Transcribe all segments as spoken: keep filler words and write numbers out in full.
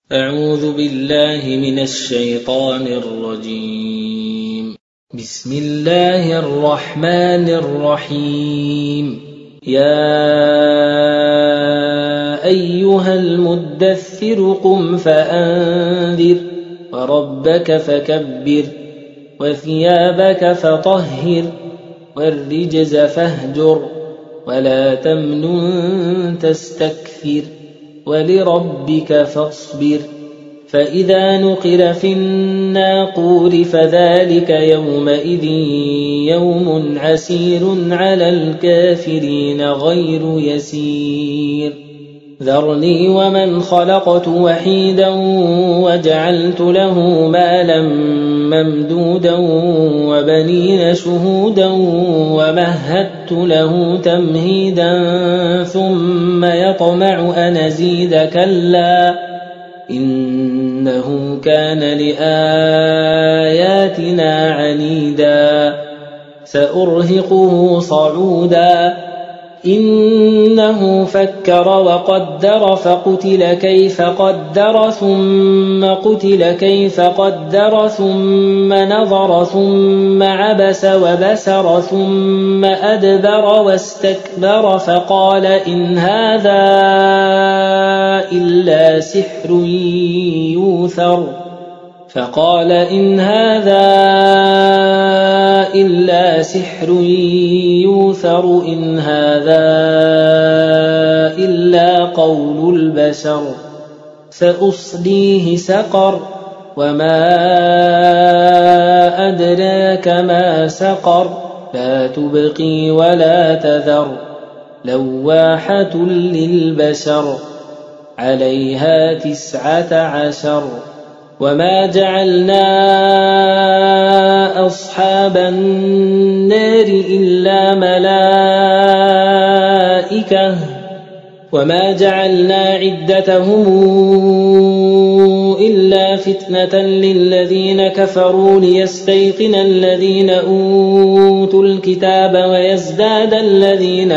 أعوذ بالله من الشيطان الرجيم. بسم الله الرحمن الرحيم. يا أيها المدثر قم فأنذر وربك فكبر وثيابك فطهر والرجز فاهجر ولا تمنن تستكثر ولربك فاصبر. فإذا نقر في الناقور فذلك يومئذ يوم عسير على الكافرين غير يسير. ذرني ومن خلقت وحيدا وجعلت له مالا ممدودا وبنين شهودا ومهدت له تمهيدا ثم يطمع أن أزيد كلا إنه كان لآياتنا عنيدا سأرهقه صعودا. إنه فكر وقدر فقتل كيف قدر ثم قتل كيف قدر ثم نظر ثم عبس وبسر ثم أدبر واستكبر فقال إن هذا إلا سحر يوثر فقال إن هذا إلا سحر يوثر إن هذا إلا قول البشر. سأصليه سقر وما أدراك ما سقر لا تبقي ولا تذر لواحة للبشر عليها تسعة عشر. وما جعلنا أصحاب النار إلا ملائكة وما جعلنا عدتهم إلا فتنة للذين كفروا ليستيقن الذين أوتوا الكتاب ويزداد الذين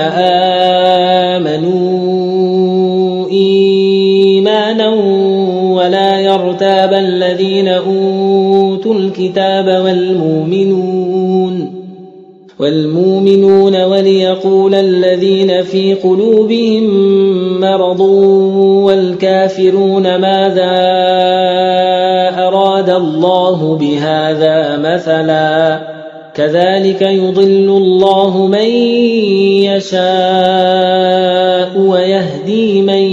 آمنوا إيمانا ولا يرتاب الذين أوتوا الكتاب والمؤمنون والمؤمنون وليقول الذين في قلوبهم مرض والكافرون ماذا أراد الله بهذا مثلا كذلك يضل الله من يشاء ويهدي من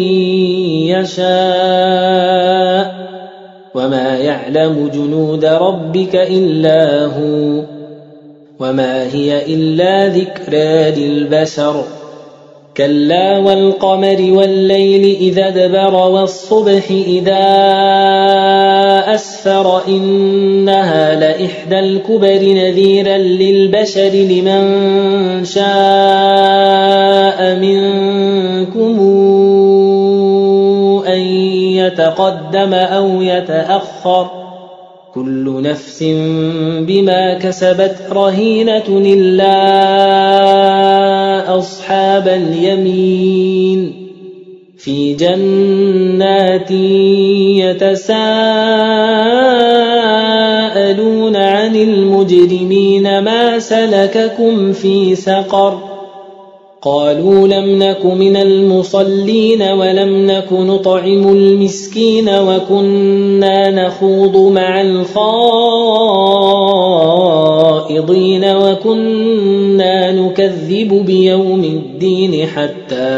يشاء وما يعلم جنود ربك إلا هو وما هي إلا ذكرى للبشر. كلا والقمر والليل إذا ادبر والصبح إذا أسفر إنها لإحدى الكبر نذيرا للبشر لمن شاء منكم أن يتقدم أو يتأخر كل نفس بما كسبت رهينة إلا أصحاب اليمين في جنات يتساءلون عن المجرمين ما سلككم في سقر قالوا لم نك من المصلين ولم نك نطعم المسكين وكنا نخوض مع الخائضين وكنا نكذب بيوم الدين حتى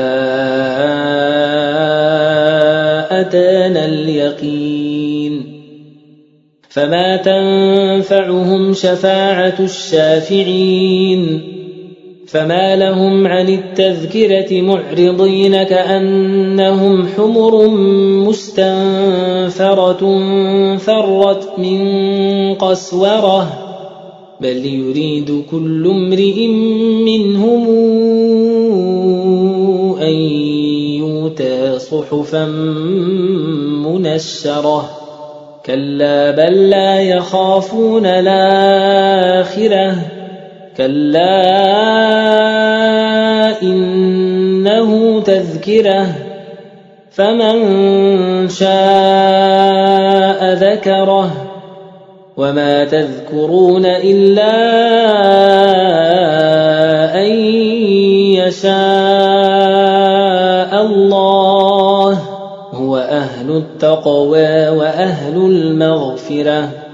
أتانا اليقين فما تنفعهم شفاعة الشافعين. فما لهم عن التذكرة معرضين كأنهم حمر مستنفرة فرت من قسورة بل يريد كل امرئ منهم أن يؤتى صحفا منشرة كلا بل لا يخافون الآخرة كلا إنه تذكرة فمن شاء ذكره وما تذكرون إلا أن يشاء الله هو أهل التقوى وأهل المغفرة